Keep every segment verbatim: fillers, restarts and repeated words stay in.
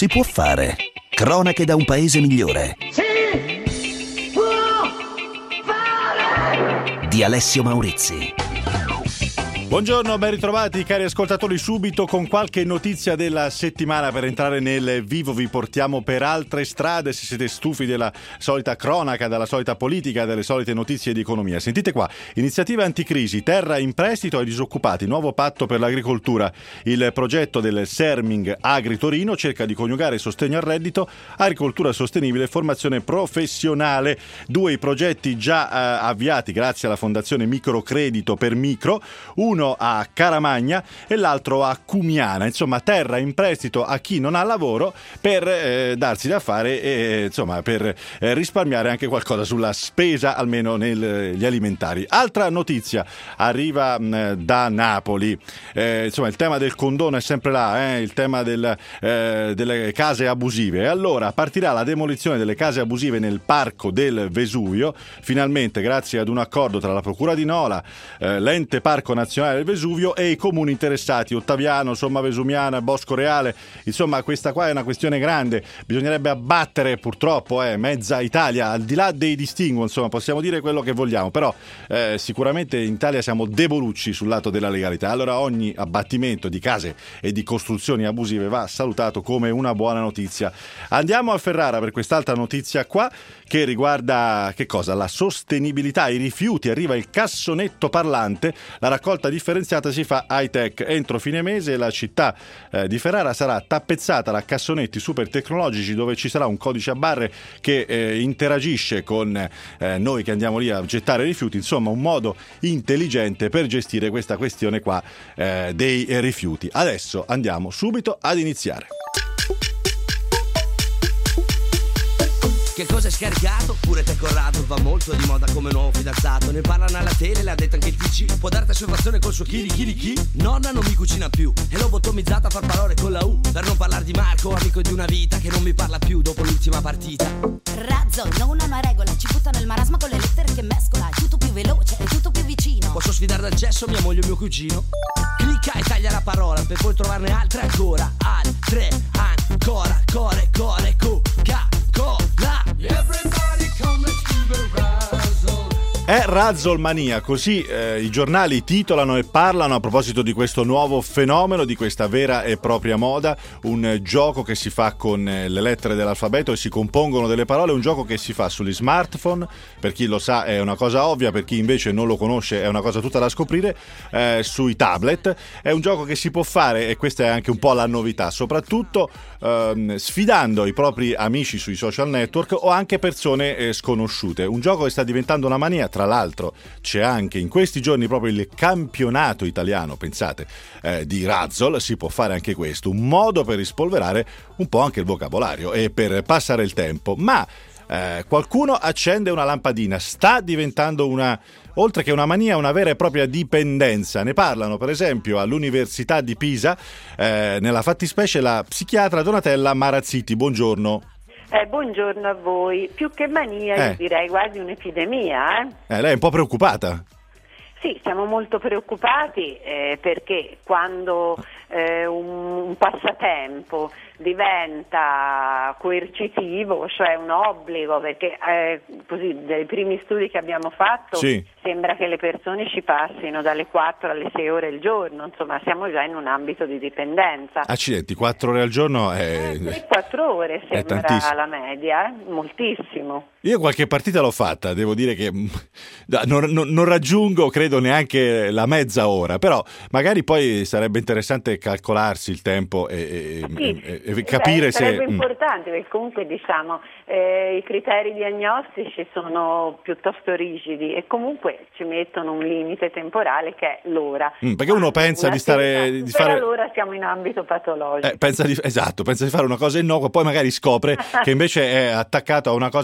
si può fare. Cronache da un paese migliore. Si può fare! Di Alessio Maurizi. Buongiorno, ben ritrovati cari ascoltatori, subito con qualche notizia della settimana per entrare nel vivo. Vi portiamo per altre strade se siete stufi della solita cronaca, della solita politica, delle solite notizie di economia. Sentite qua, iniziative anticrisi, terra in prestito ai disoccupati, nuovo patto per l'agricoltura. Il progetto del Serming Agri Torino cerca di coniugare sostegno al reddito, agricoltura sostenibile e formazione professionale. Due i progetti già eh, avviati grazie alla Fondazione Microcredito per Micro, uno a Caramagna e l'altro a Cumiana. Insomma, terra in prestito a chi non ha lavoro per eh, darsi da fare e insomma per eh, risparmiare anche qualcosa sulla spesa, almeno negli alimentari. Altra notizia arriva mh, da Napoli. Eh, insomma, il tema del condono è sempre là, eh, il tema del, eh, delle case abusive. E allora partirà la demolizione delle case abusive nel parco del Vesuvio. Finalmente, grazie ad un accordo tra la Procura di Nola, eh, l'Ente Parco Nazionale del Vesuvio e i comuni interessati, Ottaviano, Somma Vesumiana, Bosco Reale. Insomma, questa qua è una questione grande, bisognerebbe abbattere purtroppo eh, mezza Italia, al di là dei distinguo, insomma possiamo dire quello che vogliamo, però eh, sicuramente in Italia siamo debolucci sul lato della legalità. Allora ogni abbattimento di case e di costruzioni abusive va salutato come una buona notizia. Andiamo a Ferrara per quest'altra notizia qua che riguarda che cosa? La sostenibilità, i rifiuti. Arriva il cassonetto parlante, la raccolta differenziata si fa high tech. Entro fine mese la città eh, di Ferrara sarà tappezzata da cassonetti super tecnologici dove ci sarà un codice a barre che eh, interagisce con eh, noi che andiamo lì a gettare rifiuti. Insomma, un modo intelligente per gestire questa questione qua eh, dei rifiuti. Adesso andiamo subito ad iniziare. Che cosa hai scaricato? Pure te Corrado va molto di moda come nuovo fidanzato. Ne parlano alla tele, l'ha detto anche il T G. Può darti osservazione col suo chili chili chi? Nonna non mi cucina più e l'ho bottomizzata a far parole con la U. Per non parlare di Marco, amico di una vita che non mi parla più dopo l'ultima partita. Razzo, non ha una regola, ci butta nel marasma con le lettere che mescola. È tutto più veloce, è tutto più vicino. Posso sfidare dal gesso mia moglie o mio cugino? Clicca e taglia la parola per poi trovarne altre ancora. Altre, ancora, core, core, cu, ca, cola. Everybody come to the Razzle. È Razzlemania, così eh, i giornali titolano e parlano a proposito di questo nuovo fenomeno, di questa vera e propria moda, un eh, gioco che si fa con eh, le lettere dell'alfabeto e si compongono delle parole, un gioco che si fa sugli smartphone, per chi lo sa è una cosa ovvia, per chi invece non lo conosce è una cosa tutta da scoprire, eh, sui tablet. È un gioco che si può fare, e questa è anche un po' la novità, soprattutto ehm, sfidando i propri amici sui social network o anche persone eh, sconosciute. Un gioco che sta diventando una mania. Tra l'altro c'è anche in questi giorni proprio il campionato italiano, pensate, eh, di Razzle. Si può fare anche questo, un modo per rispolverare un po' anche il vocabolario e per passare il tempo. Ma eh, qualcuno accende una lampadina, sta diventando una, oltre che una mania, una vera e propria dipendenza. Ne parlano per esempio all'Università di Pisa, eh, nella fattispecie la psichiatra Donatella Marazziti. Buongiorno. Eh, buongiorno a voi. Più che mania, eh. io direi quasi un'epidemia. Eh? Eh, lei è un po' preoccupata? Sì, siamo molto preoccupati eh, perché quando eh, un, un passatempo diventa coercitivo, cioè un obbligo, perché eh, così dai primi studi che abbiamo fatto sì. Sembra che le persone ci passino dalle quattro alle sei ore al giorno, insomma siamo già in un ambito di dipendenza. Accidenti, quattro ore al giorno è... Eh, quattro ore sembra la media, eh? Moltissimo. Io qualche partita l'ho fatta, devo dire che non, non, non raggiungo, credo, neanche la mezza ora, però magari poi sarebbe interessante calcolarsi il tempo e, sì, e, e capire beh, se... Sarebbe importante perché comunque diciamo eh, i criteri diagnostici sono piuttosto rigidi e comunque ci mettono un limite temporale che è l'ora. Mm, perché uno pensa di stare... Di per fare... allora siamo in ambito patologico. Eh, pensa di, esatto, pensa di fare una cosa innocua, poi magari scopre che invece è attaccato a una cosa che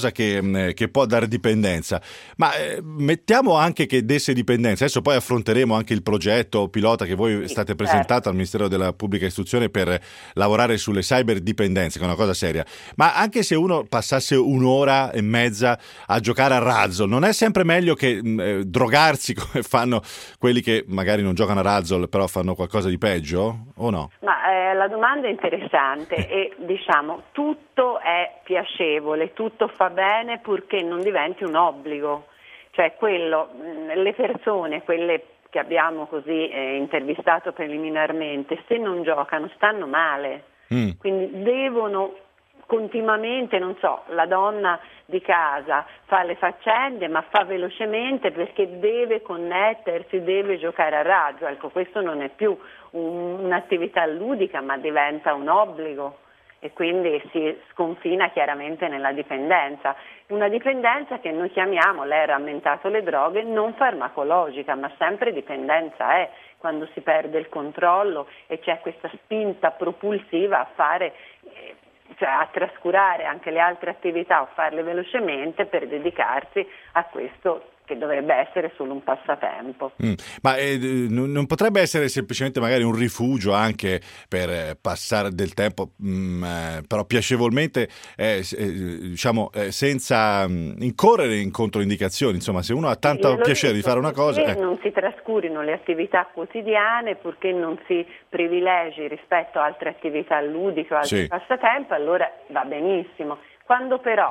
eh, che può dare dipendenza, ma eh, mettiamo anche che desse dipendenza. Adesso poi affronteremo anche il progetto pilota che voi sì, state certo. presentando al Ministero della Pubblica Istruzione per lavorare sulle cyber dipendenze, che è una cosa seria. Ma anche se uno passasse un'ora e mezza a giocare a Razzle, non è sempre meglio che eh, drogarsi come fanno quelli che magari non giocano a Razzle però fanno qualcosa di peggio, o no? Ma eh, la domanda è interessante e diciamo tutto è piacevole, tutto fa bene purché non diventi un obbligo, cioè quello, mh, le persone, quelle che abbiamo così eh, intervistato preliminarmente, se non giocano stanno male, mm. quindi devono continuamente, non so, la donna di casa fa le faccende ma fa velocemente perché deve connettersi, deve giocare a raggio, ecco questo non è più un, un'attività ludica ma diventa un obbligo e quindi si sconfina chiaramente nella dipendenza, una dipendenza che noi chiamiamo, lei ha rammentato le droghe, non farmacologica ma sempre dipendenza è, quando si perde il controllo e c'è questa spinta propulsiva a fare eh, cioè a trascurare anche le altre attività o farle velocemente per dedicarsi a questo che dovrebbe essere solo un passatempo. Mm. Ma eh, non potrebbe essere semplicemente magari un rifugio anche per eh, passare del tempo, mh, eh, però piacevolmente, eh, eh, diciamo, eh, senza mh, incorrere in controindicazioni. Insomma, se uno ha tanto sì, piacere di fare una cosa... Eh. Non si trascurino le attività quotidiane, purché non si privilegi rispetto a altre attività ludiche o altri sì. passatempo, allora va benissimo. Quando però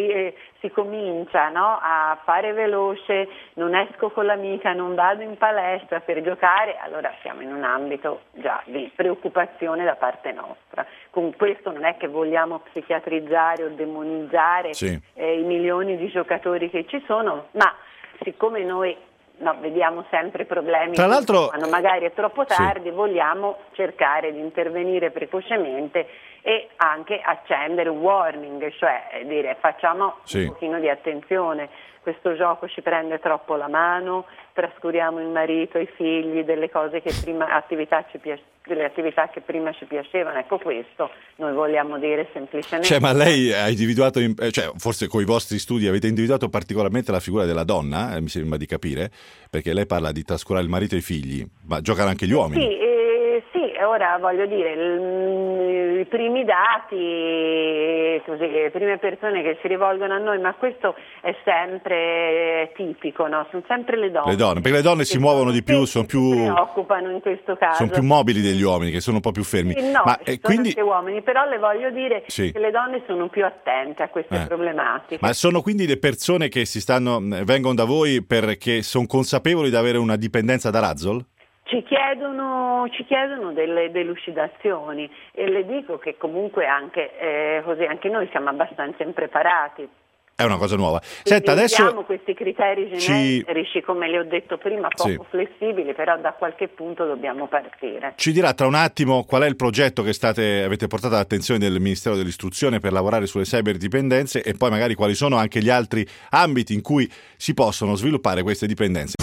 si comincia no, a fare veloce, non esco con l'amica, non vado in palestra per giocare, allora siamo in un ambito già di preoccupazione da parte nostra. Con questo non è che vogliamo psichiatrizzare o demonizzare sì. eh, i milioni di giocatori che ci sono, ma siccome noi no, vediamo sempre problemi tra l'altro quando magari è troppo tardi, sì. vogliamo cercare di intervenire precocemente e anche accendere un warning, cioè dire facciamo sì. un pochino di attenzione, questo gioco ci prende troppo la mano, trascuriamo il marito, i figli, delle cose che prima attività ci piace, delle attività che prima ci piacevano, ecco questo noi vogliamo dire semplicemente. Cioè, ma lei ha individuato, cioè forse con i vostri studi avete individuato particolarmente la figura della donna, eh, mi sembra di capire, perché lei parla di trascurare il marito e i figli, ma giocano anche gli uomini. Sì, eh, sì, ora voglio dire, il, i primi dati, così, le prime persone che si rivolgono a noi, ma questo è sempre tipico, no? Sono sempre le donne. Le donne, perché le donne si muovono di più, sono più... Si preoccupano in questo caso. Sono più mobili degli uomini, che sono un po' più fermi. Sì, no, ma ci eh, sono quindi... anche uomini, però le voglio dire sì. che le donne sono più attente a queste eh. problematiche. Ma sono quindi le persone che si stanno vengono da voi perché sono consapevoli di avere una dipendenza da Razzle? Ci chiedono, ci chiedono delle delucidazioni e le dico che comunque anche, eh, così, anche noi siamo abbastanza impreparati. È una cosa nuova. Senta, adesso abbiamo questi criteri generici, ci... come le ho detto prima, poco sì. flessibili, però da qualche punto dobbiamo partire. Ci dirà tra un attimo qual è il progetto che state, avete portato all'attenzione del Ministero dell'Istruzione per lavorare sulle cyberdipendenze e poi magari quali sono anche gli altri ambiti in cui si possono sviluppare queste dipendenze.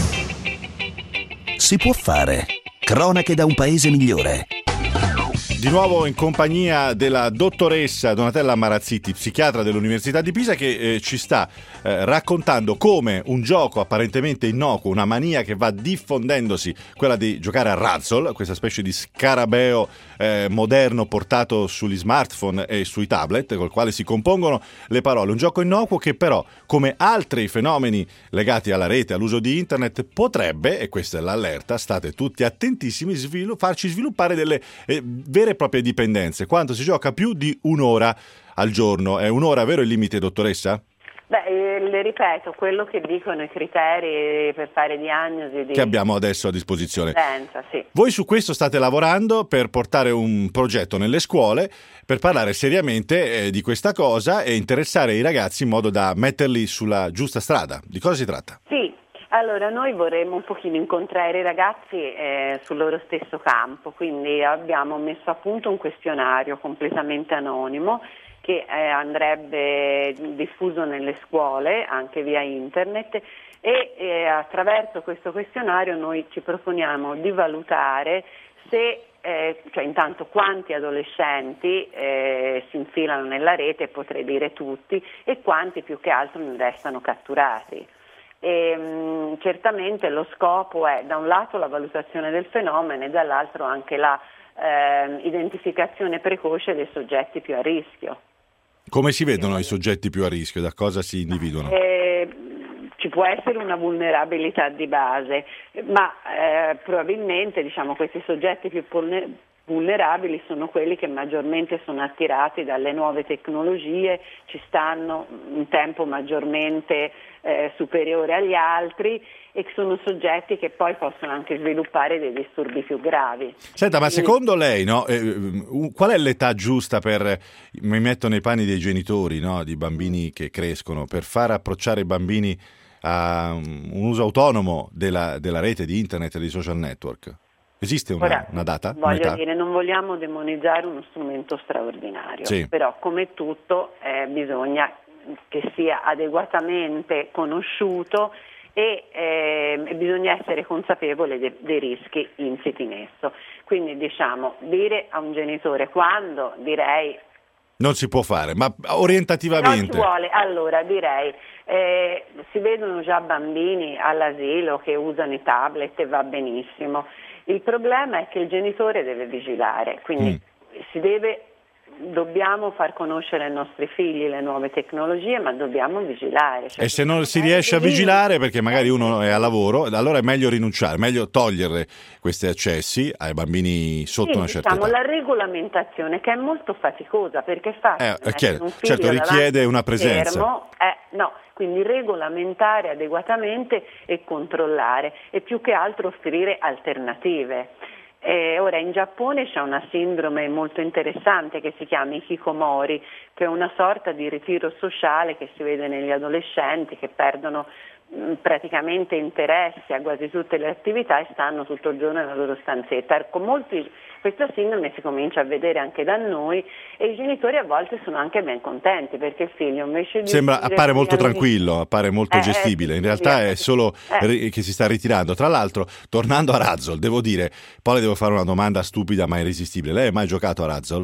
Si può fare. Cronache da un paese migliore. Di nuovo in compagnia della dottoressa Donatella Marazziti, psichiatra dell'Università di Pisa, che eh, ci sta eh, raccontando come un gioco apparentemente innocuo, una mania che va diffondendosi, quella di giocare a Razzle, questa specie di scarabeo eh, moderno portato sugli smartphone e sui tablet, col quale si compongono le parole. Un gioco innocuo che però, come altri fenomeni legati alla rete, all'uso di internet, potrebbe, e questa è l'allerta, state tutti attentissimi, svilu- farci sviluppare delle eh, vere e proprie dipendenze, quando si gioca più di un'ora al giorno. È un'ora vero il limite, dottoressa? Beh, le ripeto, quello che dicono i criteri per fare diagnosi di... che abbiamo adesso a disposizione. Sì. Voi su questo state lavorando per portare un progetto nelle scuole, per parlare seriamente eh, di questa cosa e interessare i ragazzi in modo da metterli sulla giusta strada. Di cosa si tratta? Sì. Allora, noi vorremmo un pochino incontrare i ragazzi eh, sul loro stesso campo, quindi abbiamo messo a punto un questionario completamente anonimo che eh, andrebbe diffuso nelle scuole, anche via internet, e eh, attraverso questo questionario noi ci proponiamo di valutare se eh, cioè intanto quanti adolescenti eh, si infilano nella rete, potrei dire tutti, e quanti più che altro ne restano catturati. E, mh, certamente lo scopo è da un lato la valutazione del fenomeno e dall'altro anche la eh, identificazione precoce dei soggetti più a rischio. Come si vedono i soggetti più a rischio? Da cosa si individuano? Eh, ci può essere una vulnerabilità di base, ma eh, probabilmente diciamo, questi soggetti più vulnerabili sono quelli che maggiormente sono attirati dalle nuove tecnologie, ci stanno un tempo maggiormente eh, superiore agli altri e sono soggetti che poi possono anche sviluppare dei disturbi più gravi. Senta, ma secondo lei, no, eh, qual è l'età giusta per, mi metto nei panni dei genitori, no, di bambini che crescono, per far approcciare i bambini a un uso autonomo della, della rete, di internet e dei social network? Esiste una, Ora, una data? Voglio un'età? dire, non vogliamo demonizzare uno strumento straordinario, sì. Però come tutto eh, bisogna che sia adeguatamente conosciuto e eh, bisogna essere consapevole de- dei rischi insiti in esso. Quindi diciamo, dire a un genitore quando, direi... Non si può fare, ma Non orientativamente. ci vuole, allora direi, eh, si vedono già bambini all'asilo che usano i tablet e va benissimo. Il problema è che il genitore deve vigilare, quindi mm. si deve, dobbiamo far conoscere ai nostri figli le nuove tecnologie, ma dobbiamo vigilare. Cioè, e se non si riesce a vigilare, perché magari uno è a lavoro, allora è meglio rinunciare, meglio togliere questi accessi ai bambini sotto sì, una certa diciamo, età. La regolamentazione, che è molto faticosa, perché fa Eh, è chiaro, certo, richiede una presenza. Fermo, eh, no, quindi regolamentare adeguatamente e controllare e più che altro offrire alternative. Eh, ora in Giappone c'è una sindrome molto interessante che si chiama hikikomori, che è una sorta di ritiro sociale che si vede negli adolescenti che perdono mh, praticamente interesse a quasi tutte le attività e stanno tutto il giorno nella loro stanzetta. Con molti questa sindrome si comincia a vedere anche da noi e i genitori a volte sono anche ben contenti perché il figlio invece di... Sembra, appare molto tranquillo, appare molto eh, gestibile, eh, in realtà sì, è solo eh. ri- che si sta ritirando. Tra l'altro, tornando a Razzle, devo dire, poi le devo fare una domanda stupida ma irresistibile. Lei ha mai giocato a Razzle?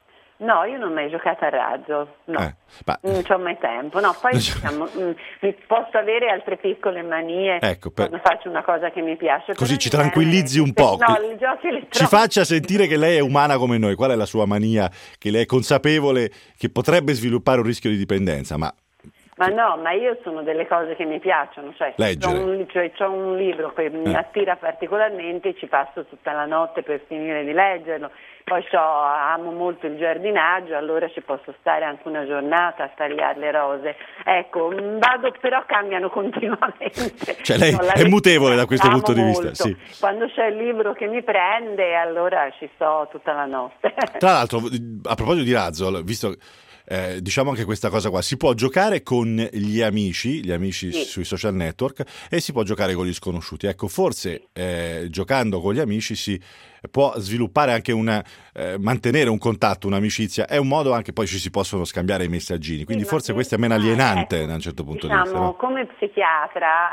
No, io non ho mai giocato a razzo, no, Eh, ma- non c'ho mai tempo. No, poi diciamo, mh, mi posso avere altre piccole manie Ecco, per- quando faccio una cosa che mi piace. Così però ci in genere- tranquillizzi un po'. No, i giochi elettronici. Ci faccia sentire che lei è umana come noi. Qual è la sua mania? Che lei è consapevole che potrebbe sviluppare un rischio di dipendenza, ma Ma no, ma io sono delle cose che mi piacciono, cioè Leggere. c'ho un, cioè, c'ho un libro che mi Eh. attira particolarmente, ci passo tutta la notte per finire di leggerlo, poi c'ho, amo molto il giardinaggio, allora ci posso stare anche una giornata a tagliare le rose. Ecco, mh, vado, però cambiano continuamente. Cioè lei No, la è lettura mutevole da questo amo punto di vista, molto. sì. Quando c'è il libro che mi prende, allora ci sto tutta la notte. Tra l'altro, a proposito di Razzle, visto eh, diciamo anche questa cosa qua, si può giocare con gli amici, gli amici Sì. sui social network e si può giocare con gli sconosciuti. Ecco, forse eh, giocando con gli amici si può sviluppare anche una eh, mantenere un contatto, un'amicizia, è un modo anche, poi ci si possono scambiare i messaggini, quindi Sì, forse ma questo è meno sì, alienante ecco, da un certo punto diciamo, di vista, no? come psichiatra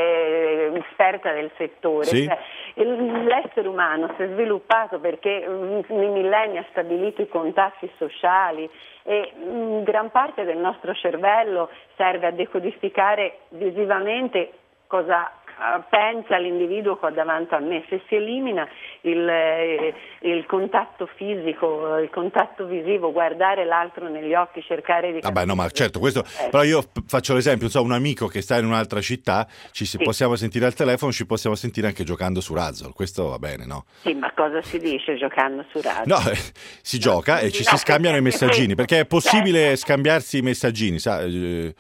e esperta del settore, Sì. cioè, il- l'essere umano si è sviluppato perché mm, nei millenni ha stabilito i contatti sociali e mm, gran parte del nostro cervello serve a decodificare visivamente cosa eh, pensa l'individuo qua davanti a me. Se si elimina il, eh, il contatto fisico, il contatto visivo, guardare l'altro negli occhi, cercare di Vabbè, no, ma capire- certo, questo, Eh, però io f- faccio l'esempio, non so, un amico che sta in un'altra città, ci si- Sì. possiamo sentire al telefono, ci possiamo sentire anche giocando su Razzle, questo va bene, no? Sì, ma cosa si dice giocando su radio? No, eh, si gioca e ci no, si scambiano i perché- messaggini, perché è possibile Certo. scambiarsi i messaggini, sa, eh,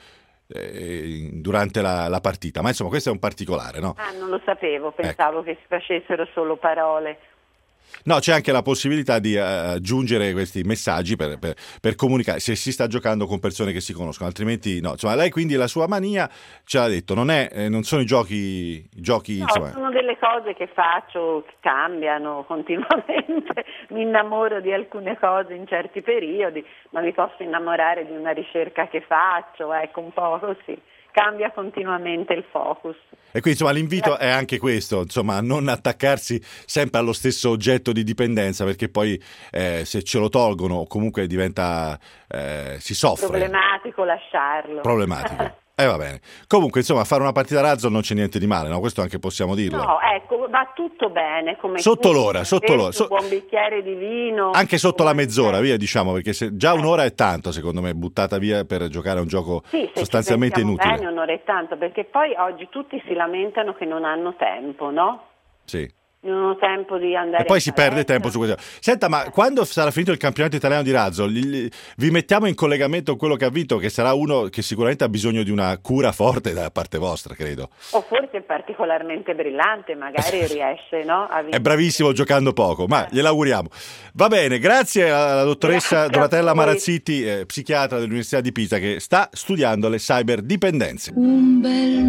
eh, durante la, la partita, ma insomma questo è un particolare, no? Ah, non lo sapevo, pensavo che si facessero solo parole. No, c'è anche la possibilità di eh, aggiungere questi messaggi per, per, per comunicare, se si sta giocando con persone che si conoscono, altrimenti no. Insomma, lei quindi la sua mania, ce l'ha detto, non, è, eh, non sono i giochi, i giochi No, insomma. sono delle cose che faccio, che cambiano continuamente, mi innamoro di alcune cose in certi periodi, ma mi posso innamorare di una ricerca che faccio, ecco, un po' così. cambia continuamente il focus. E quindi insomma l'invito è anche questo, insomma, a non attaccarsi sempre allo stesso oggetto di dipendenza, perché poi eh, se ce lo tolgono comunque diventa, eh, si soffre. Problematico lasciarlo. Problematico. E eh, va bene. Comunque, insomma, fare una partita a razzo non c'è niente di male, no? Questo anche possiamo dirlo. No, ecco, va tutto bene. Come sotto tu, l'ora, sotto l'ora. So- un buon bicchiere di vino. Anche sotto la mezz'ora, via, diciamo, perché se, già un'ora è tanto, secondo me, buttata via per giocare a un gioco sì, sostanzialmente inutile. Bene, un'ora è tanto, perché poi oggi tutti si lamentano che non hanno tempo, no? Sì. Non ho tempo di andare. E poi in si palestra. perde tempo su questo. Senta, ma quando sarà finito il campionato italiano di razzo, gli- gli- vi mettiamo in collegamento con quello che ha vinto, che sarà uno che sicuramente ha bisogno di una cura forte da parte vostra, credo. O forse è particolarmente brillante, magari riesce, no? A vincere. È bravissimo giocando poco, ma gliel'auguriamo. Va bene, grazie alla dottoressa Grazie Donatella a voi. Marazziti, eh, psichiatra dell'Università di Pisa, che sta studiando le cyberdipendenze. Un bel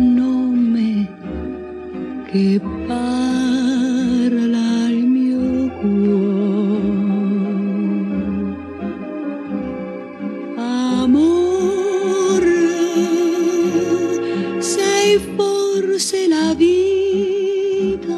nome che parla il mio cuore. Amore, sei forse la vita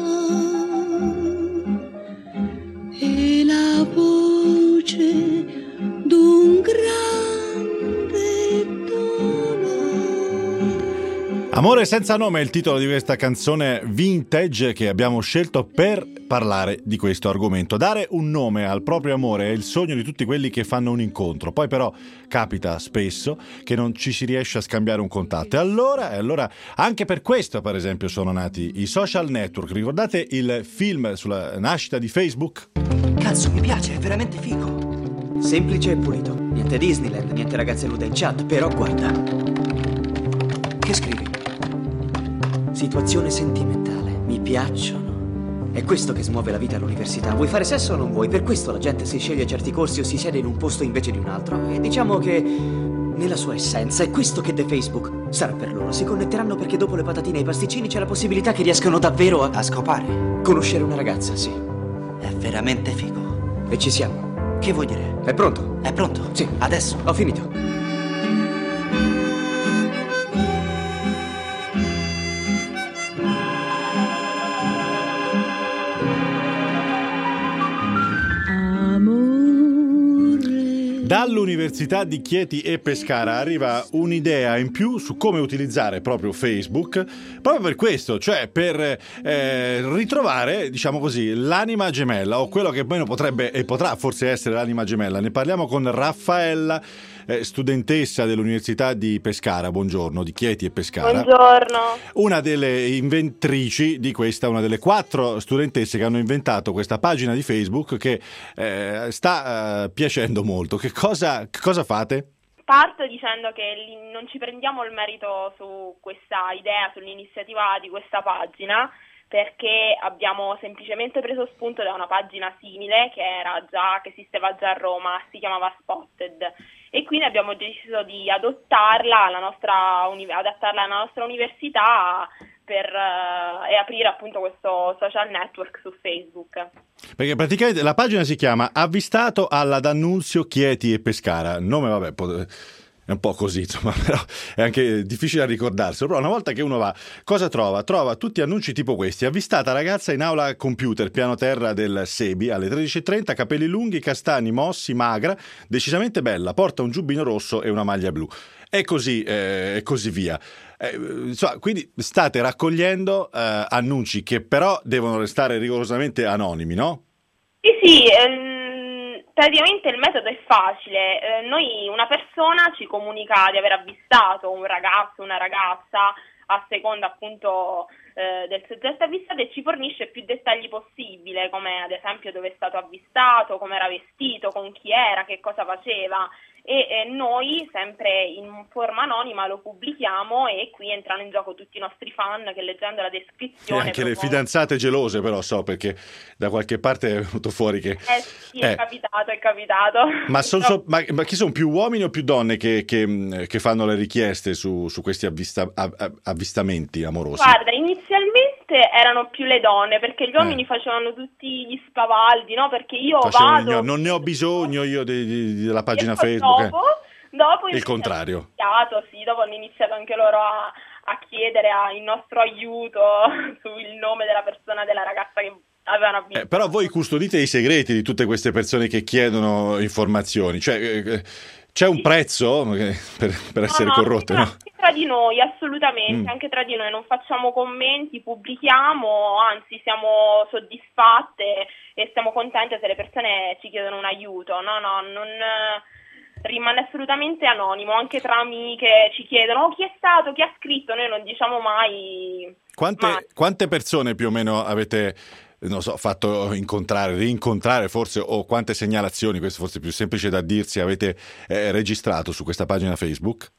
e la voce d'un grande dolore. Amore senza nome è il titolo di questa canzone vintage che abbiamo scelto per parlare di questo argomento. Dare un nome al proprio amore è il sogno di tutti quelli che fanno un incontro, poi però capita spesso che non ci si riesce a scambiare un contatto. E allora, e allora anche per questo, per esempio, sono nati i social network. Ricordate il film sulla nascita di Facebook? Cazzo, mi piace, è veramente figo. Semplice e pulito. Niente Disneyland, niente ragazze nude in chat, però guarda. Che scrivi? Situazione sentimentale. Mi piacciono. È questo che smuove la vita all'università. Vuoi fare sesso o non vuoi? Per questo la gente si sceglie certi corsi o si siede in un posto invece di un altro. E diciamo che nella sua essenza è questo che The Facebook sarà per loro. Si connetteranno perché dopo le patatine e i pasticcini c'è la possibilità che riescano davvero a, a scopare. Conoscere una ragazza, sì. È veramente figo. E ci siamo. Che vuoi dire? È pronto? È pronto? Sì. Adesso? Ho finito. Dall'Università di Chieti e Pescara arriva un'idea in più su come utilizzare proprio Facebook, proprio per questo, cioè per eh, ritrovare, diciamo così, l'anima gemella, o quello che meno potrebbe e potrà forse essere l'anima gemella. Ne parliamo con Raffaella, eh, studentessa dell'Università di Pescara, buongiorno, di Chieti e Pescara. Buongiorno. Una delle inventrici di questa, una delle quattro studentesse che hanno inventato questa pagina di Facebook che eh, sta eh, piacendo molto. Che cosa, che cosa fate? Parto dicendo che li- non ci prendiamo il merito su questa idea, sull'iniziativa di questa pagina, perché abbiamo semplicemente preso spunto da una pagina simile che era già, che esisteva già a Roma, si chiamava Spotted, e quindi abbiamo deciso di adottarla alla nostra, uni- adattarla alla nostra università per uh, e aprire appunto questo social network su Facebook. Perché praticamente la pagina si chiama Avvistato alla D'Annunzio Chieti e Pescara. Il nome, vabbè, è un po' così, insomma, però è anche difficile da ricordarselo. Però una volta che uno va, cosa trova? Trova tutti annunci tipo questi: avvistata ragazza in aula computer, piano terra del Sebi, alle tredici e trenta, capelli lunghi, castani, mossi, magra, decisamente bella, porta un giubbino rosso e una maglia blu. E così, eh, e così via. Eh, insomma, quindi state raccogliendo eh, annunci che però devono restare rigorosamente anonimi, no? Sì, sì, ehm, praticamente il metodo è facile. Eh, noi, una persona ci comunica di aver avvistato un ragazzo, una ragazza, a seconda appunto eh, del soggetto avvistato, e ci fornisce più dettagli possibile, come ad esempio dove è stato avvistato, come era vestito, con chi era, che cosa faceva. E eh, noi, sempre in forma anonima, lo pubblichiamo, e qui entrano in gioco tutti i nostri fan che, leggendo la descrizione, E anche propongono... le fidanzate gelose, però so, perché da qualche parte è venuto fuori che... Eh sì, è Eh. capitato, è capitato. Ma, son- so- ma, ma chi sono, più uomini o più donne che, che, che fanno le richieste su, su questi avvista- av- av- avvistamenti amorosi? Guarda, inizialmente erano più le donne, perché gli uomini Eh. facevano tutti gli spavaldi, no? Perché io Facevo il vado... gno- non ne ho bisogno io di- di- di- della pagina e poi Facebook. eh. dopo Dopo il contrario. Iniziato, sì, dopo hanno iniziato anche loro a, a chiedere a, il nostro aiuto sul nome della persona, della ragazza che avevano avvistato. Eh, però voi custodite i segreti di tutte queste persone che chiedono informazioni, cioè eh, c'è un prezzo per, per essere no, no, corrotte, anche no? tra, anche tra di noi, assolutamente, Mm. anche tra di noi non facciamo commenti, pubblichiamo, anzi siamo soddisfatte e siamo contente se le persone ci chiedono un aiuto, no, no, non rimane assolutamente anonimo, anche tra amiche ci chiedono oh, chi è stato, chi ha scritto, noi non diciamo mai. Quante, mai. quante persone più o meno avete, non so, fatto incontrare, rincontrare forse, o quante segnalazioni, questo forse è più semplice da dirsi, avete eh, registrato su questa pagina Facebook?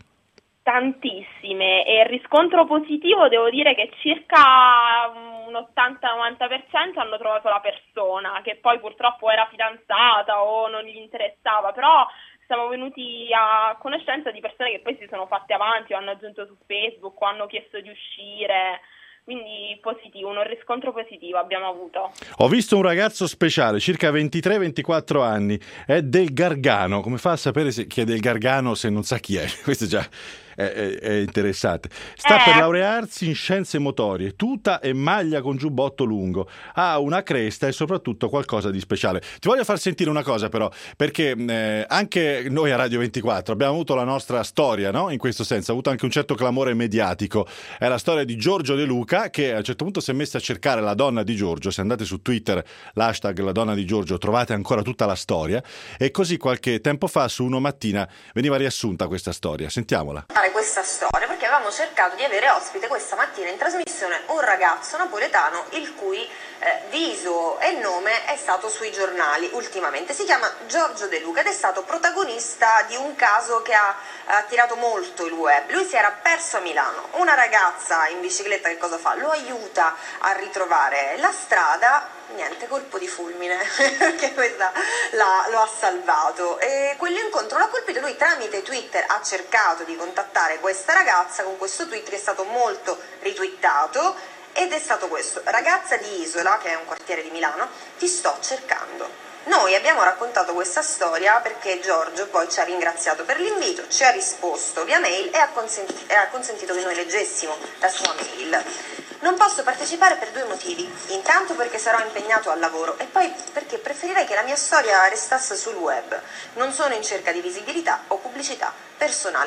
Tantissime, e il riscontro positivo devo dire che circa un ottanta novanta per cento hanno trovato la persona, che poi purtroppo era fidanzata o non gli interessava, però siamo venuti a conoscenza di persone che poi si sono fatte avanti o hanno aggiunto su Facebook o hanno chiesto di uscire, quindi positivo, un riscontro positivo abbiamo avuto. Ho visto un ragazzo speciale, circa ventitré ventiquattro anni, è del Gargano, come fa a sapere se, chi è del Gargano se non sa chi è? Questo già è, è, è interessante. Sta Eh. per laurearsi in scienze motorie, tuta e maglia con giubbotto lungo, ha una cresta e soprattutto qualcosa di speciale. Ti voglio far sentire una cosa però, perché eh, anche noi a Radio ventiquattro abbiamo avuto la nostra storia, no? In questo senso, ha avuto anche un certo clamore mediatico. È la storia di Giorgio De Luca, che a un certo punto si è messa a cercare la donna di Giorgio. Se andate su Twitter, l'hashtag la donna di Giorgio, trovate ancora tutta la storia, e così qualche tempo fa su Uno Mattina veniva riassunta questa storia. Sentiamola. Questa storia perché avevamo cercato di avere ospite questa mattina in trasmissione un ragazzo napoletano il cui eh, viso e nome è stato sui giornali ultimamente. Si chiama Giorgio De Luca ed è stato protagonista di un caso che ha attirato molto il web. Lui si era perso a Milano, una ragazza in bicicletta che cosa fa? Lo aiuta a ritrovare la strada. Niente, colpo di fulmine, perché questa la, lo ha salvato. E quell'incontro l'ha colpito, lui tramite Twitter ha cercato di contattare questa ragazza con questo tweet che è stato molto ritwittato, ed è stato questo: ragazza di Isola, che è un quartiere di Milano, ti sto cercando. Noi abbiamo raccontato questa storia perché Giorgio poi ci ha ringraziato per l'invito, ci ha risposto via mail e ha consentito, e ha consentito che noi leggessimo la sua mail. Non posso partecipare per due motivi: intanto perché sarò impegnato al lavoro e poi perché preferirei che la mia storia restasse sul web. Non sono in cerca di visibilità o pubblicità personale.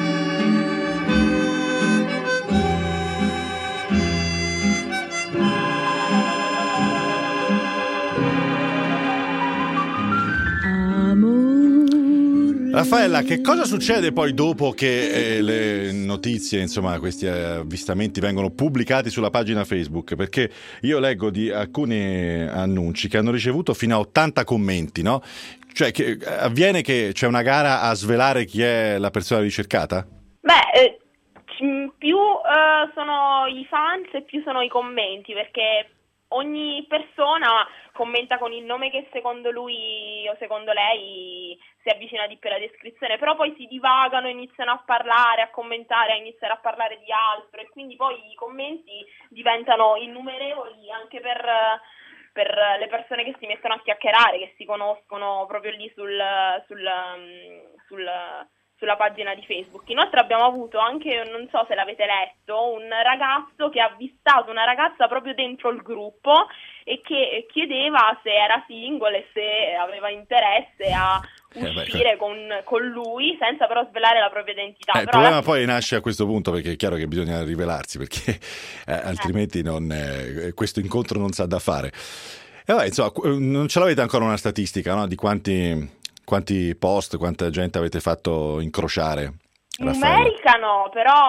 Raffaella, che cosa succede poi dopo che eh, le notizie, insomma, questi avvistamenti vengono pubblicati sulla pagina Facebook? Perché io leggo di alcuni annunci che hanno ricevuto fino a ottanta commenti, no? Cioè, che avviene che c'è una gara a svelare chi è la persona ricercata? Beh, eh, più eh, sono i fans e più sono i commenti, perché ogni persona commenta con il nome che secondo lui o secondo lei si avvicina di più alla descrizione, però poi si divagano, iniziano a parlare, a commentare, a iniziare a parlare di altro, e quindi poi i commenti diventano innumerevoli anche per, per le persone che si mettono a chiacchierare, che si conoscono proprio lì sul, sul, sul sulla pagina di Facebook. Inoltre abbiamo avuto anche, non so se l'avete letto, un ragazzo che ha avvistato una ragazza proprio dentro il gruppo e che chiedeva se era single e se aveva interesse a uscire eh beh, con, con lui, senza però svelare la propria identità. Eh, però il problema la... poi nasce a questo punto, perché è chiaro che bisogna rivelarsi, perché eh, altrimenti non, eh, questo incontro non sa da fare. E vabbè, insomma, non ce l'avete ancora una statistica, no? Di quanti... Quanti post, quanta gente avete fatto incrociare? Numerica no,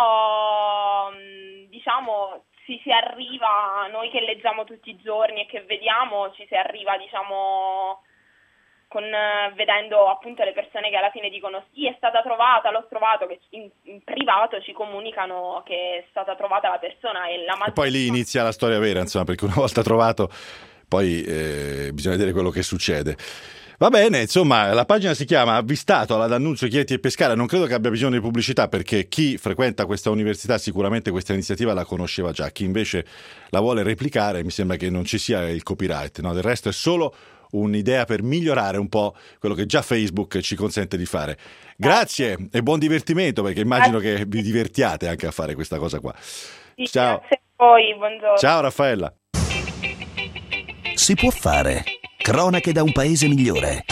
però diciamo ci si arriva, noi che leggiamo tutti i giorni e che vediamo, ci si arriva diciamo con vedendo appunto le persone che alla fine dicono sì, è stata trovata, l'ho trovato, che in, in privato ci comunicano che è stata trovata la persona e la e poi lì inizia la storia vera, insomma, perché una volta trovato poi eh, bisogna vedere quello che succede. Va bene, insomma, la pagina si chiama Avvistato alla D'Annunzio Chieti e Pescara. Non credo che abbia bisogno di pubblicità, perché chi frequenta questa università sicuramente questa iniziativa la conosceva già. Chi invece la vuole replicare, mi sembra che non ci sia il copyright, no? Del resto è solo un'idea per migliorare un po' quello che già Facebook ci consente di fare. Grazie e buon divertimento, perché immagino che vi divertiate anche a fare questa cosa qua. Sì, Ciao. grazie a voi, buongiorno. Ciao Raffaella. Si può fare. Cronache da un paese migliore.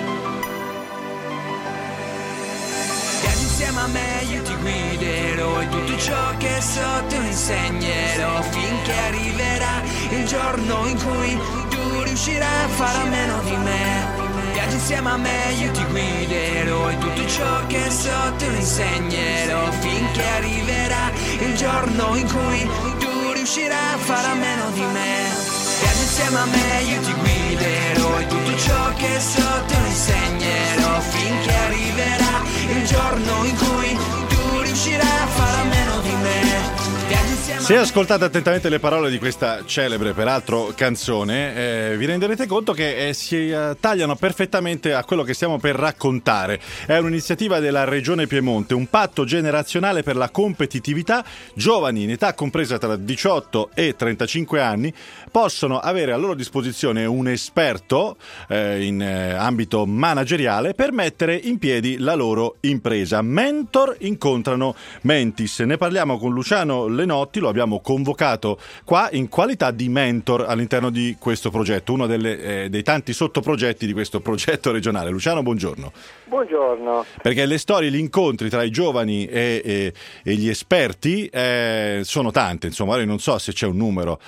Viaggi insieme a me, io ti guiderò e tutto ciò che so ti insegnerò finché arriverà il giorno in cui tu riuscirai a fare a meno di me. Viaggi insieme a me, io ti guiderò e tutto ciò che so ti insegnerò finché arriverà il giorno in cui tu riuscirai a fare a meno di me. Viaggi insieme a me, io ti guiderò e tutto ciò che so ti insegnerò finché arriverà il giorno in cui tu riuscirai a fare a meno di me. Se ascoltate attentamente le parole di questa celebre, peraltro, canzone, eh, vi renderete conto che eh, si eh, tagliano perfettamente a quello che stiamo per raccontare. È un'iniziativa della Regione Piemonte, un patto generazionale per la competitività. Giovani in età compresa tra diciotto e trentacinque anni possono avere a loro disposizione un esperto eh, in eh, ambito manageriale per mettere in piedi la loro impresa. Mentor incontrano mentis. Ne parliamo con Luciano Lenotti, lo abbiamo convocato qua in qualità di mentor all'interno di questo progetto, uno delle, eh, dei tanti sottoprogetti di questo progetto regionale. Luciano, buongiorno. Buongiorno. Perché le storie, gli incontri tra i giovani e, e, e gli esperti eh, sono tante, insomma, io non so se c'è un numero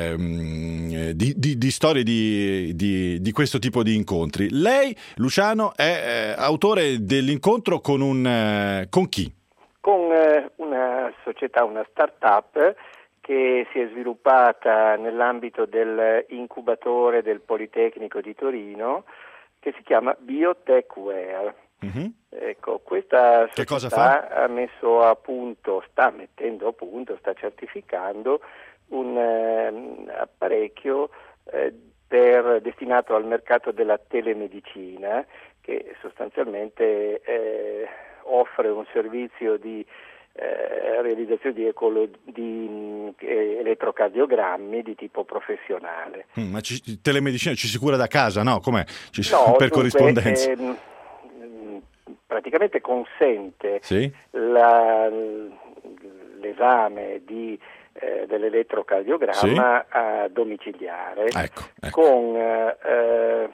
ehm, di, di, di storie di, di, di questo tipo di incontri. Lei, Luciano, è eh, autore dell'incontro con un eh, con chi? Con eh, una società, una start-up che si è sviluppata nell'ambito dell'incubatore del Politecnico di Torino, che si chiama Biotechware. Mm-hmm. Ecco, questa società che cosa fa? ha messo a punto, sta mettendo a punto, sta certificando un eh, apparecchio eh, per, destinato al mercato della telemedicina, che sostanzialmente eh, offre un servizio di eh, realizzazione di, ecolo- di eh, elettrocardiogrammi di tipo professionale. Mm, ma ci, telemedicina ci si cura da casa, no? Com'è? Ci, no, per dunque, corrispondenza? Ehm, praticamente consente sì? la, l'esame di, eh, dell'elettrocardiogramma sì? a domiciliare ecco, ecco. con eh,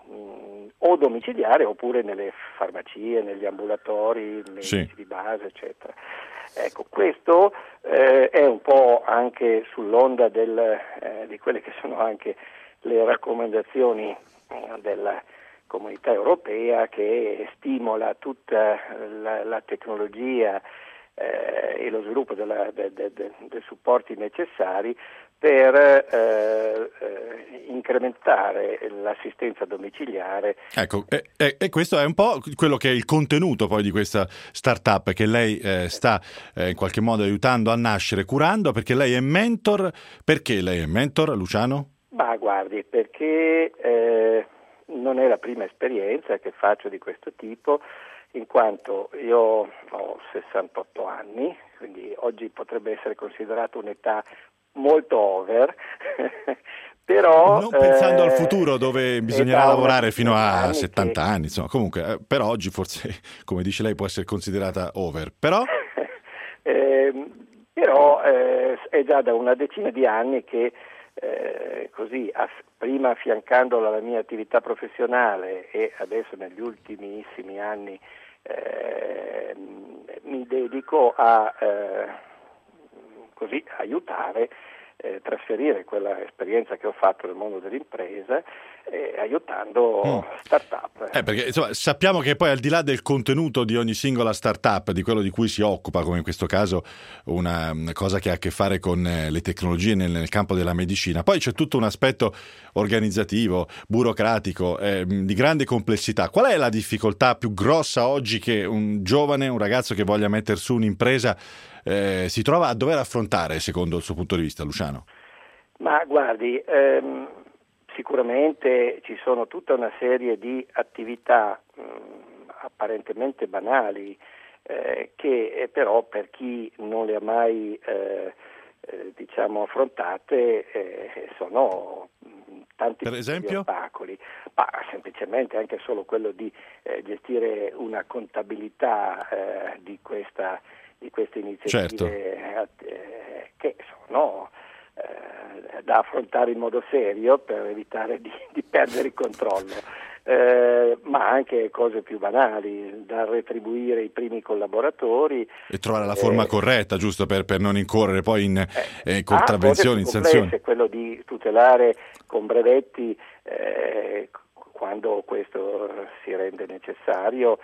o domiciliare oppure nelle farmacie, negli ambulatori medici sì. di base, eccetera. Ecco, questo eh, è un po' anche sull'onda del, eh, di quelle che sono anche le raccomandazioni eh, della Comunità Europea, che stimola tutta la, la tecnologia eh, e lo sviluppo della, de, de, de, dei supporti necessari per eh, eh, incrementare l'assistenza domiciliare. Ecco, e, e, e questo è un po' quello che è il contenuto poi di questa startup che lei eh, sta eh, in qualche modo aiutando a nascere, curando, perché lei è mentor. Perché lei è mentor, Luciano? Ma guardi, perché eh, non è la prima esperienza che faccio di questo tipo, in quanto io ho sessantotto anni, quindi oggi potrebbe essere considerato un'età molto over, però non pensando eh, al futuro dove bisognerà lavorare fino a settanta che... anni, insomma, comunque eh, per oggi forse, come dice lei, può essere considerata over, però eh, però eh, è già da una decina di anni che eh, così aff- prima affiancandola alla mia attività professionale e adesso negli ultimissimi anni eh, mi dedico a eh, così aiutare, eh, trasferire quella esperienza che ho fatto nel mondo dell'impresa, eh, aiutando mm. start-up. Eh, perché insomma, sappiamo che poi al di là del contenuto di ogni singola start-up, di quello di cui si occupa, come in questo caso una, una cosa che ha a che fare con eh, le tecnologie nel, nel campo della medicina, poi c'è tutto un aspetto organizzativo, burocratico, eh, di grande complessità. Qual è la difficoltà più grossa oggi che un giovane, un ragazzo che voglia mettere su un'impresa Eh, si trova a dover affrontare, secondo il suo punto di vista, Luciano? Ma guardi, ehm, sicuramente ci sono tutta una serie di attività mh, apparentemente banali eh, che eh, però per chi non le ha mai eh, eh, diciamo affrontate eh, sono tanti per esempio? ostacoli, ma semplicemente anche solo quello di eh, gestire una contabilità eh, di questa di queste iniziative certo. eh, che sono eh, da affrontare in modo serio per evitare di, di perdere il controllo. Eh, ma anche cose più banali, da retribuire i primi collaboratori e trovare la forma eh, corretta, giusto, per, per non incorrere poi in eh, ah, contravvenzioni, in sanzioni. Quello di tutelare con brevetti eh, quando questo si rende necessario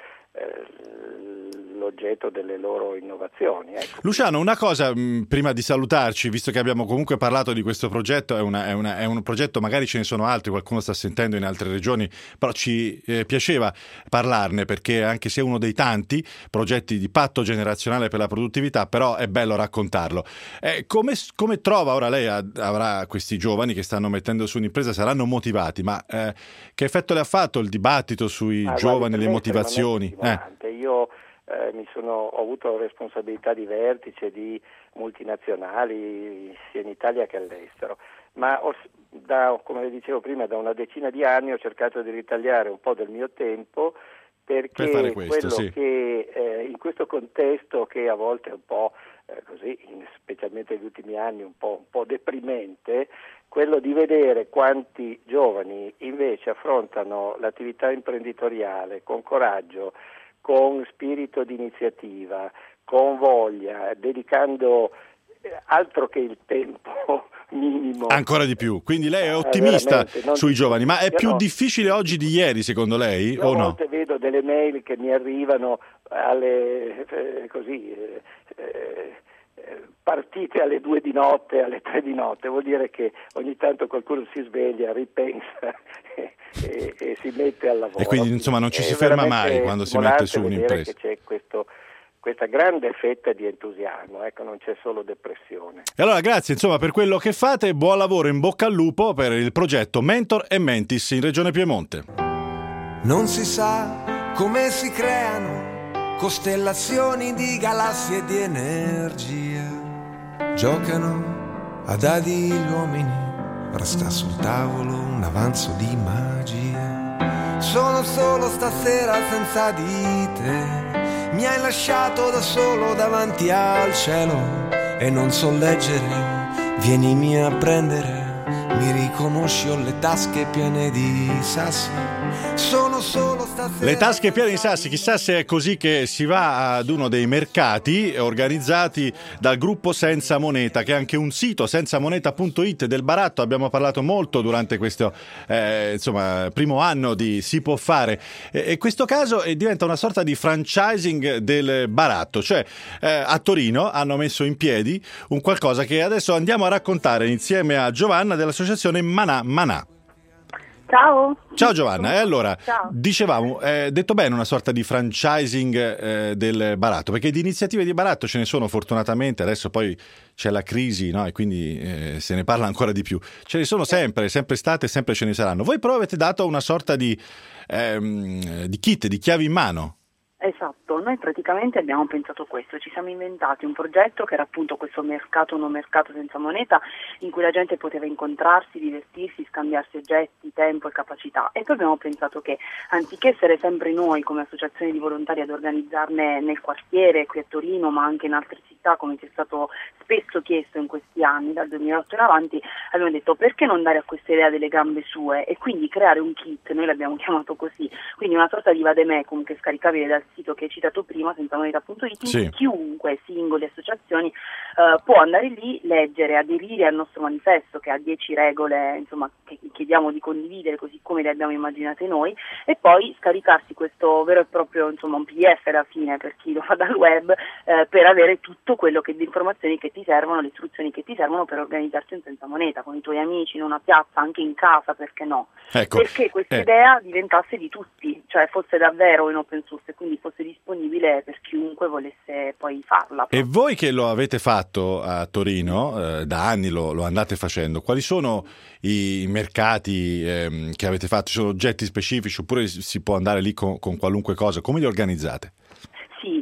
eh, l'oggetto delle loro innovazioni. Ecco. Luciano, una cosa mh, prima di salutarci, visto che abbiamo comunque parlato di questo progetto, è, una, è, una, è un progetto, magari ce ne sono altri, qualcuno sta sentendo in altre regioni, però ci eh, piaceva parlarne perché anche se è uno dei tanti progetti di patto generazionale per la produttività, però è bello raccontarlo. Eh, come, come trova, ora lei ha, avrà questi giovani che stanno mettendo su un'impresa, saranno motivati, ma eh, che effetto le ha fatto il dibattito sui ah, giovani, guarda, le motivazioni? Eh. Io Eh, mi sono, ho avuto responsabilità di vertice di multinazionali sia in Italia che all'estero, ma ho, da, come le dicevo prima, da una decina di anni ho cercato di ritagliare un po' del mio tempo perché per questo, quello sì. che eh, in questo contesto che a volte è un po' eh, così, in, specialmente negli ultimi anni un po', un po' deprimente, quello di vedere quanti giovani invece affrontano l'attività imprenditoriale con coraggio, con spirito di iniziativa, con voglia, dedicando altro che il tempo minimo. Ancora di più, quindi lei è ottimista non sui giovani, ma è più no. difficile oggi di ieri secondo lei Io o a no? volte vedo delle mail che mi arrivano alle eh, così eh, eh, partite alle due di notte, alle tre di notte, vuol dire che ogni tanto qualcuno si sveglia, ripensa e, e, e si mette al lavoro. E quindi insomma non ci È si ferma mai veramente quando si mette su vedere un'impresa. Che c'è questo, questa grande fetta di entusiasmo, ecco, non c'è solo depressione. E allora grazie insomma per quello che fate, buon lavoro, in bocca al lupo per il progetto Mentor e Mentis in Regione Piemonte. Non si sa come si creano costellazioni di galassie e di energia. Giocano a dadi gli uomini, resta sul tavolo un avanzo di magia. Sono solo stasera senza di te, mi hai lasciato da solo davanti al cielo e non so leggere, vienimi a prendere. Mi riconosci, ho le tasche piene di sassi. Sono solo stasera. Le tasche piene di sassi, chissà se è così che si va ad uno dei mercati organizzati dal gruppo Senza Moneta, che è anche un sito, senza moneta punto it del baratto. Abbiamo parlato molto durante questo eh, insomma primo anno di Si può fare, e, e questo caso eh, diventa una sorta di franchising del baratto, cioè eh, a Torino hanno messo in piedi un qualcosa che adesso andiamo a raccontare insieme a Giovanna dell'associazione Manà Manà. Ciao. Ciao Giovanna, e allora Ciao. dicevamo, eh, detto bene, una sorta di franchising eh, del baratto, perché di iniziative di baratto ce ne sono fortunatamente, adesso poi c'è la crisi, no? E quindi eh, se ne parla ancora di più. Ce ne sono sempre, sempre state e sempre ce ne saranno. Voi però avete dato una sorta di, ehm, di kit, di chiavi in mano. Esatto, noi praticamente abbiamo pensato questo, ci siamo inventati un progetto che era appunto questo mercato non mercato senza moneta, in cui la gente poteva incontrarsi, divertirsi, scambiarsi oggetti, tempo e capacità, e poi abbiamo pensato che anziché essere sempre noi come associazione di volontari ad organizzarne nel quartiere, qui a Torino, ma anche in altre città, come ci è stato spesso chiesto in questi anni, dal duemilaotto in avanti, abbiamo detto perché non dare a questa idea delle gambe sue e quindi creare un kit, noi l'abbiamo chiamato così, quindi una sorta di vademecum che è scaricabile dal sito che hai citato prima, senza moneta punto it, sì. Chiunque, singoli, associazioni, eh, può andare lì, leggere, aderire al nostro manifesto che ha dieci regole, insomma, che chiediamo di condividere così come le abbiamo immaginate noi, e poi scaricarsi questo vero e proprio, insomma, un P D F alla fine per chi lo fa dal web, eh, per avere tutto quello che di informazioni che ti servono, le istruzioni che ti servono per organizzarti un senza moneta, con i tuoi amici, in una piazza, anche in casa, perché no? Ecco, perché questa eh. idea diventasse di tutti, cioè fosse davvero in open source e quindi fosse disponibile per chiunque volesse poi farla. E voi che lo avete fatto a Torino, eh, da anni lo, lo andate facendo, quali sono i mercati ehm, che avete fatto? Ci sono oggetti specifici oppure si può andare lì con, con qualunque cosa? Come li organizzate? Sì,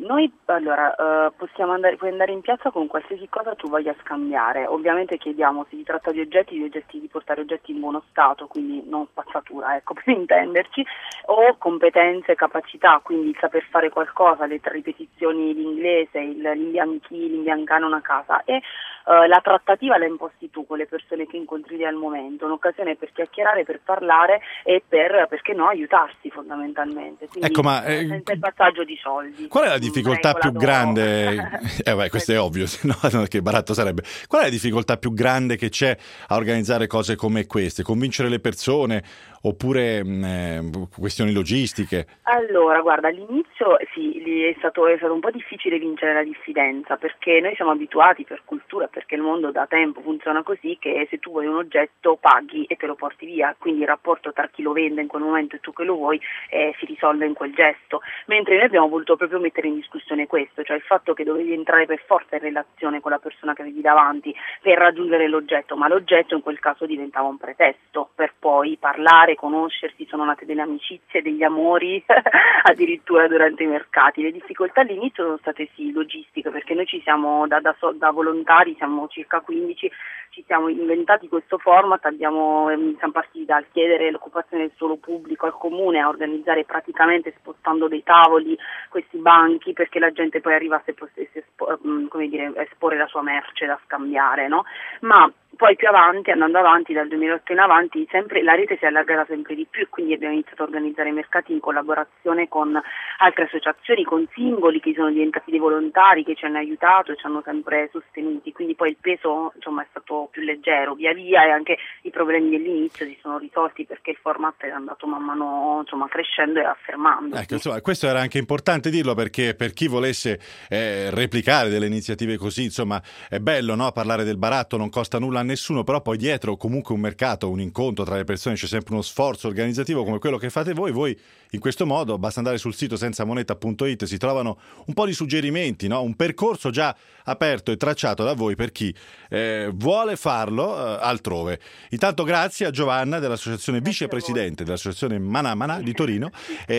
noi allora uh, possiamo andare, puoi andare in piazza con qualsiasi cosa tu voglia scambiare. Ovviamente chiediamo, se si tratta di oggetti, di oggetti di portare oggetti in buono stato, quindi non spazzatura, ecco, per intenderci, o competenze, capacità, quindi il saper fare qualcosa, le tre ripetizioni in inglese, il, l'imbianchi, l'imbiancare una casa, e uh, la trattativa la imposti tu con le persone che incontri lì al momento, un'occasione per chiacchierare, per parlare e per, perché no, aiutarsi fondamentalmente. Quindi, ecco, ma eh, senza il passaggio di soldi. Qual è la difficoltà più grande? Eh beh, questo è ovvio, se no che baratto sarebbe. Qual è la difficoltà più grande che c'è a organizzare cose come queste? Convincere le persone oppure mh, questioni logistiche? Allora, guarda, all'inizio sì, lì è stato, è stato un po' difficile vincere la diffidenza, perché noi siamo abituati per cultura, perché il mondo da tempo funziona così, che se tu vuoi un oggetto paghi e te lo porti via, quindi il rapporto tra chi lo vende in quel momento e tu che lo vuoi eh, si risolve in quel gesto, mentre noi abbiamo voluto proprio mettere in discussione questo, cioè il fatto che dovevi entrare per forza in relazione con la persona che avevi davanti per raggiungere l'oggetto, ma l'oggetto in quel caso diventava un pretesto per poi parlare, conoscersi, sono nate delle amicizie, degli amori addirittura durante i mercati. Le difficoltà all'inizio sono state sì logistiche, perché noi ci siamo da, da, da volontari, siamo circa quindici, ci siamo inventati questo format, abbiamo, siamo partiti dal chiedere l'occupazione del suolo pubblico al comune, a organizzare praticamente spostando dei tavoli, questi banchi, perché la gente poi arrivasse e potesse come dire, esporre la sua merce da scambiare, no? Ma poi più avanti, andando avanti, dal duemilaotto in avanti, sempre la rete si è allargata sempre di più, quindi abbiamo iniziato a organizzare mercati in collaborazione con altre associazioni, con singoli che sono diventati dei volontari, che ci hanno aiutato e ci hanno sempre sostenuti, quindi poi il peso insomma è stato più leggero via via, e anche i problemi dell'inizio si sono risolti perché il format è andato man mano insomma crescendo e affermando. Ecco, insomma, questo era anche importante dirlo, perché per chi volesse eh, replicare delle iniziative così, insomma, è bello, no? Parlare del baratto non costa nulla a nessuno, però poi dietro comunque un mercato, un incontro tra le persone, c'è sempre uno sforzo organizzativo come quello che fate voi. Voi in questo modo, basta andare sul sito senza moneta punto it, si trovano un po' di suggerimenti, no? Un percorso già aperto e tracciato da voi per chi eh, vuole farlo eh, altrove. Intanto grazie a Giovanna dell'associazione, vicepresidente dell'associazione Manamana di Torino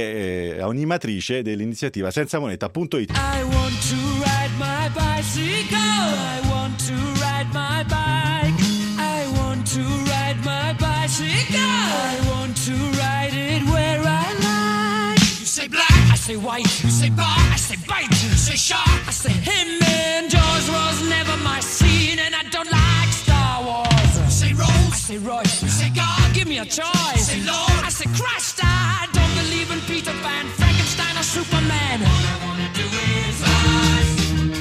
e eh, animatrice dell'iniziativa senza moneta punto it. I want to ride my bicycle, I want to ride my bike, I want to ride my bicycle, I want to ride it where I like. You say black, I say white, you say bar, I say bite, you say shark, I say him, and Jaws was never my scene, and I don't like Star Wars. You say Rose, I say Royce, you say God, give me a choice. You say Lord, I say Christ, I don't believe in Peter Pan, Frankenstein or Superman. All I wanna do is rise,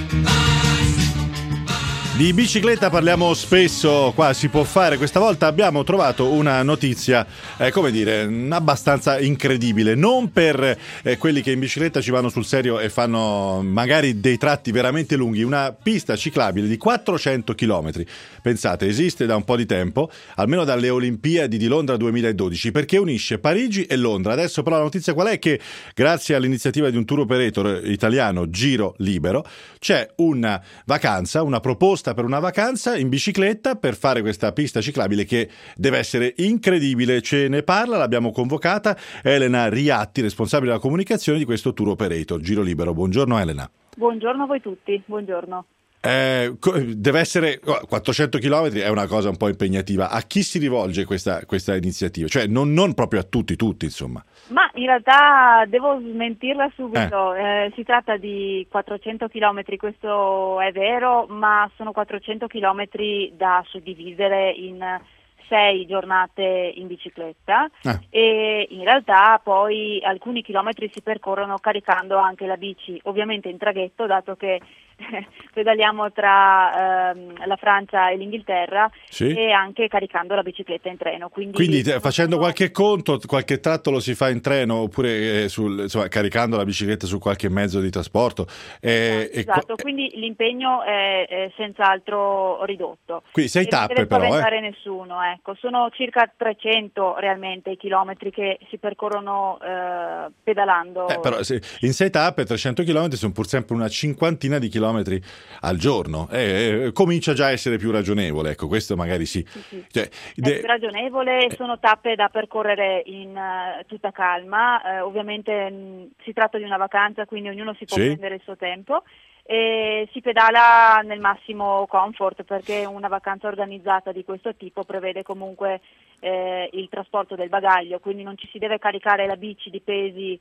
Di bicicletta parliamo spesso, qua si può fare. Questa volta abbiamo trovato una notizia, eh, come dire, abbastanza incredibile. Non per eh, quelli che in bicicletta ci vanno sul serio e fanno magari dei tratti veramente lunghi. Una pista ciclabile di quattrocento chilometri. Pensate, esiste da un po' di tempo, almeno dalle Olimpiadi di Londra duemiladodici, perché unisce Parigi e Londra. Adesso però la notizia qual è? Che grazie all'iniziativa di un tour operator italiano, Giro Libero, c'è una vacanza, una proposta per una vacanza in bicicletta per fare questa pista ciclabile che deve essere incredibile. Ce ne parla, l'abbiamo convocata, Elena Riatti, responsabile della comunicazione di questo tour operator Giro Libero. Buongiorno Elena. Buongiorno a voi tutti, buongiorno. Eh, deve essere quattrocento chilometri, è una cosa un po' impegnativa. A chi si rivolge questa, questa iniziativa? Cioè non, non proprio a tutti, tutti insomma. Ma in realtà devo smentirla subito, eh. Eh, si tratta di quattrocento chilometri, questo è vero, ma sono quattrocento chilometri da suddividere in sei giornate in bicicletta ah. e in realtà poi alcuni chilometri si percorrono caricando anche la bici, ovviamente in traghetto, dato che pedaliamo tra ehm, la Francia e l'Inghilterra, sì. E anche caricando la bicicletta in treno. Quindi, quindi te, facendo qualche conto, qualche tratto lo si fa in treno oppure eh, sul, insomma, caricando la bicicletta su qualche mezzo di trasporto. Eh, esatto, e, quindi l'impegno è, è senz'altro ridotto. Quindi sei tappe però. Non deve spaventare eh. nessuno, ecco. ecco, sono circa trecento realmente i chilometri che si percorrono eh, pedalando. Eh, però se in sei tappe trecento chilometri sono pur sempre una cinquantina di chilometri al giorno, eh, eh, comincia già a essere più ragionevole, ecco, questo magari sì. Sì, sì. Cioè, de- è più ragionevole, sono tappe da percorrere in uh, tutta calma, uh, ovviamente mh, si tratta di una vacanza, quindi ognuno si può sì. prendere il suo tempo. E si pedala nel massimo comfort, perché una vacanza organizzata di questo tipo prevede comunque eh, il trasporto del bagaglio, quindi non ci si deve caricare la bici di pesi,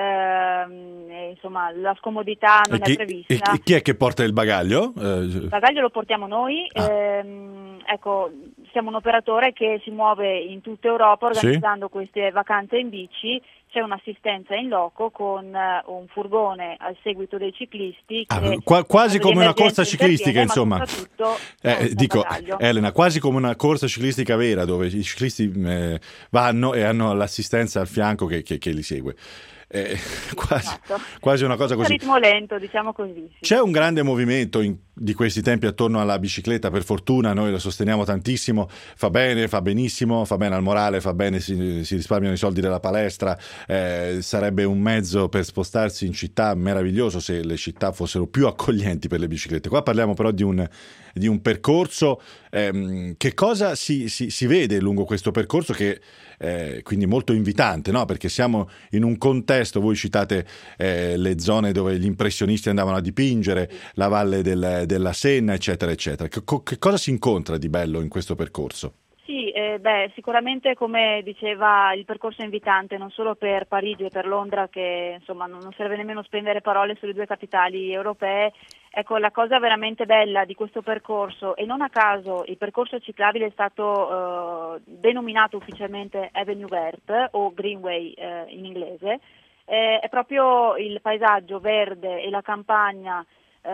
ehm, e, insomma la scomodità non e chi, è prevista. E chi è che porta il bagaglio? Eh, Il bagaglio lo portiamo noi, ah. ehm, ecco, siamo un operatore che si muove in tutta Europa organizzando sì. queste vacanze in bici. C'è un'assistenza in loco con uh, un furgone al seguito dei ciclisti. Che ah, qua, quasi come una corsa ciclistica, insomma. Eh, dico, bagaglio. Elena, quasi come una corsa ciclistica vera, dove i ciclisti eh, vanno e hanno l'assistenza al fianco che, che, che li segue. Eh, quasi, esatto. quasi una cosa così. Un ritmo lento, diciamo così. Sì. C'è un grande movimento in, di questi tempi attorno alla bicicletta, per fortuna, noi lo sosteniamo tantissimo, fa bene, fa benissimo, fa bene al morale, fa bene, si, si risparmiano i soldi della palestra, eh, sarebbe un mezzo per spostarsi in città meraviglioso se le città fossero più accoglienti per le biciclette. Qua parliamo però di un, di un percorso, ehm, che cosa si, si, si vede lungo questo percorso che eh, quindi molto invitante, no? Perché siamo in un contesto, voi citate eh, le zone dove gli impressionisti andavano a dipingere, la valle del, della Senna, eccetera, eccetera. Che, che cosa si incontra di bello in questo percorso? Sì, eh, beh, sicuramente come diceva il percorso è invitante non solo per Parigi e per Londra, che insomma non, non serve nemmeno spendere parole sulle due capitali europee. Ecco, la cosa veramente bella di questo percorso, e non a caso il percorso ciclabile è stato eh, denominato ufficialmente Avenue Verte o Greenway eh, in inglese, eh, è proprio il paesaggio verde e la campagna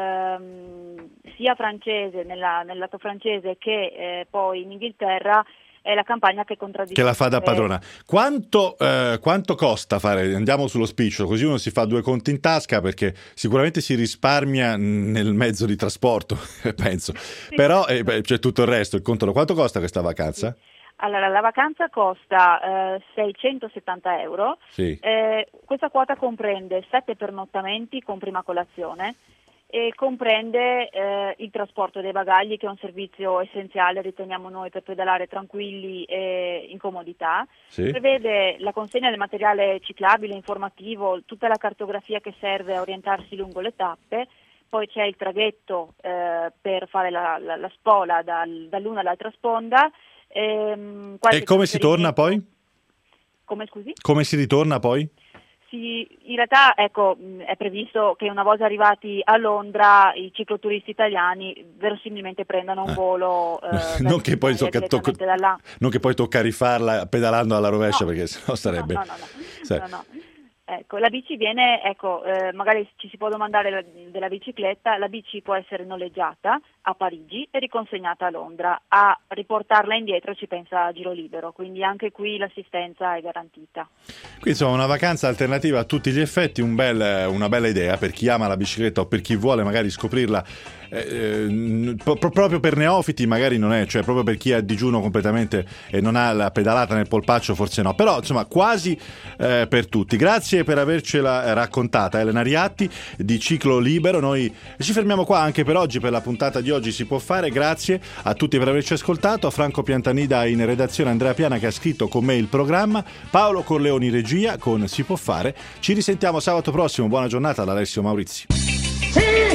ehm, sia francese, nella, nel lato francese, che eh, poi in Inghilterra, è la campagna che contraddistingue. Che la fa da padrona. Quanto, eh, quanto costa fare? Andiamo sullo spicciolo, così uno si fa due conti in tasca, perché sicuramente si risparmia nel mezzo di trasporto, penso. Sì. Però eh, beh, c'è tutto il resto, il controllo. Quanto costa questa vacanza? Sì. Allora, la vacanza costa eh, seicentosettanta euro. Sì. Eh, questa quota comprende sette pernottamenti con prima colazione e comprende eh, il trasporto dei bagagli, che è un servizio essenziale, riteniamo noi, per pedalare tranquilli e in comodità. Sì. Prevede la consegna del materiale ciclabile, informativo, tutta la cartografia che serve a orientarsi lungo le tappe. Poi c'è il traghetto eh, per fare la, la, la spola dal, dall'una all'altra sponda. Ehm, e come si torna poi? Come scusi? Come si ritorna poi? Sì, in realtà ecco, è previsto che una volta arrivati a Londra i cicloturisti italiani verosimilmente prendano un volo eh, non, che poi tocca, tocca, da là. Non che poi tocca rifarla pedalando alla rovescia, no, perché sennò sarebbe no, no, no, no. no, no. Ecco, la bici viene, ecco, eh, magari ci si può domandare la, della bicicletta, la bici può essere noleggiata a Parigi e riconsegnata a Londra. A riportarla indietro ci pensa Giro Libero, quindi anche qui l'assistenza è garantita. Qui insomma una vacanza alternativa a tutti gli effetti, un bel, una bella idea per chi ama la bicicletta o per chi vuole magari scoprirla eh, pro- proprio per neofiti, magari non è, cioè proprio per chi è a digiuno completamente e non ha la pedalata nel polpaccio, forse no, però insomma quasi eh, per tutti. Grazie per avercela raccontata, Elena Riatti di Ciclo Libero. Noi ci fermiamo qua anche per oggi, per la puntata di oggi si può fare. Grazie a tutti per averci ascoltato, a Franco Piantanida in redazione, Andrea Piana che ha scritto con me il programma, Paolo Corleoni in regia con Si può fare. Ci risentiamo sabato prossimo, buona giornata da Alessio Maurizi. Sì!